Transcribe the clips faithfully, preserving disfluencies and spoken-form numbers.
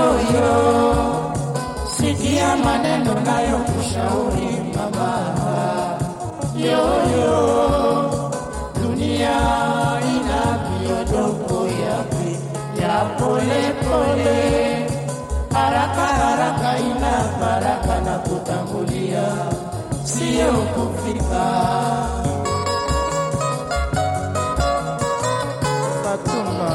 yo, sikia maneno nayo kushauri mama. Yo yo, dunia ina miondoko yake ya pole pole, haraka haraka ina baraka na kutangulia, sio kufika. Fatuma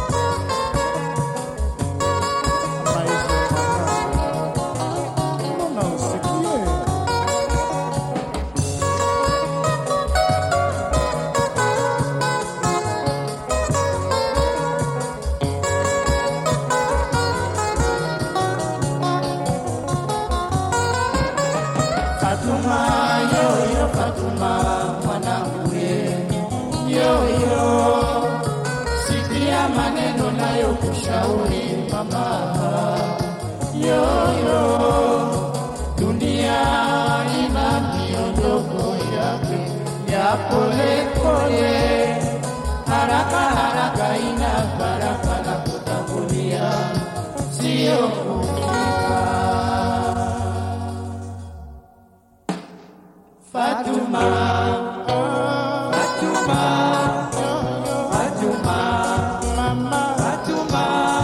Fatuma, yo yo Fatuma, mwanangu yo yo, sikia maneno nayo kushauri mama. Yo yo, dunia ina miondoko yake ya pole pole, haraka haraka ina baraka na kutangulia, sio kufika. Fatuma, Fatuma, Fatuma, mama Fatuma.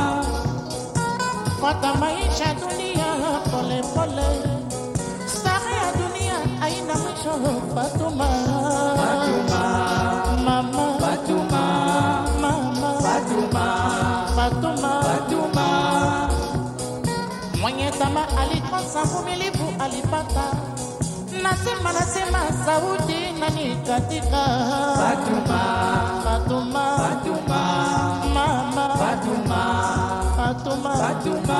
Fata maisha dunia pole pole, starehe ya dunia haina mwisho. Fatuma, Fatuma, mama Fatuma, mama Fatuma, Fatuma, Fatuma. mwenye tamaa alikosa uvumilivu alipata. Nasema nasema sauti nani katika. Fatuma, Fatuma, Fatuma, mama Fatuma, Fatuma, Fatuma.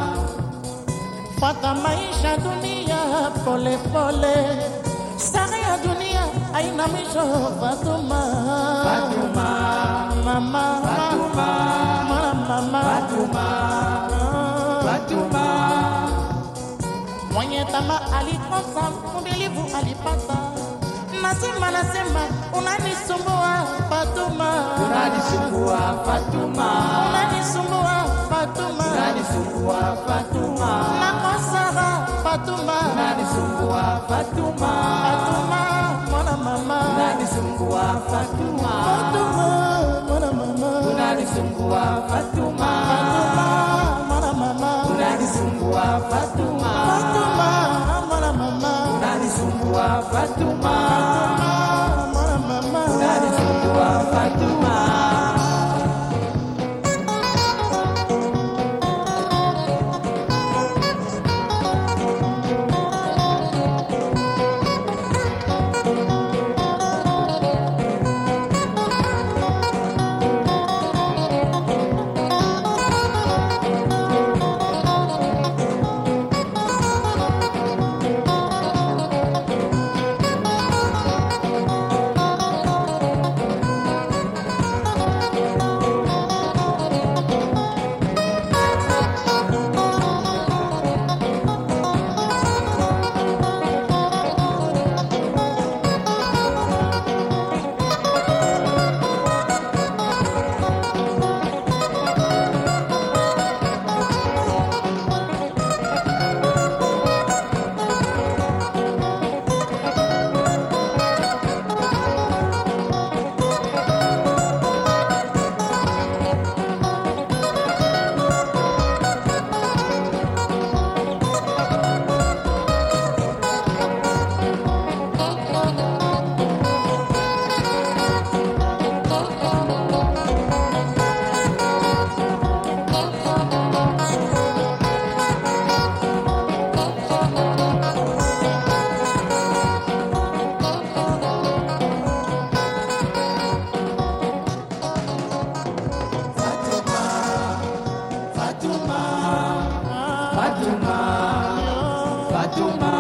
Fata maisha dunia pole pole, starehe ya dunia haina mwisho. Fatuma, Fatuma, mama Fatuma, mama Fatuma, Fatuma. mwenye tamaa alikosa uvumilivu alipata. Nasema nasema unanisumbua Fatuma, Unanisumbua Fatuma, unanisumbua Fatuma, unanisumbua Fatuma, nakosa Fatuma, unanisumbua Fatuma, Fatuma mwana mama, unanisumbua Fatuma, Fatuma mwana mama, unanisumbua Fatuma, Fatuma mwana mama, unanisumbua Fatuma, Fatuma mwana mama, unanisumbua Fatuma, mwana mama, unanisumbua Fatuma. Fatuma, Fatuma,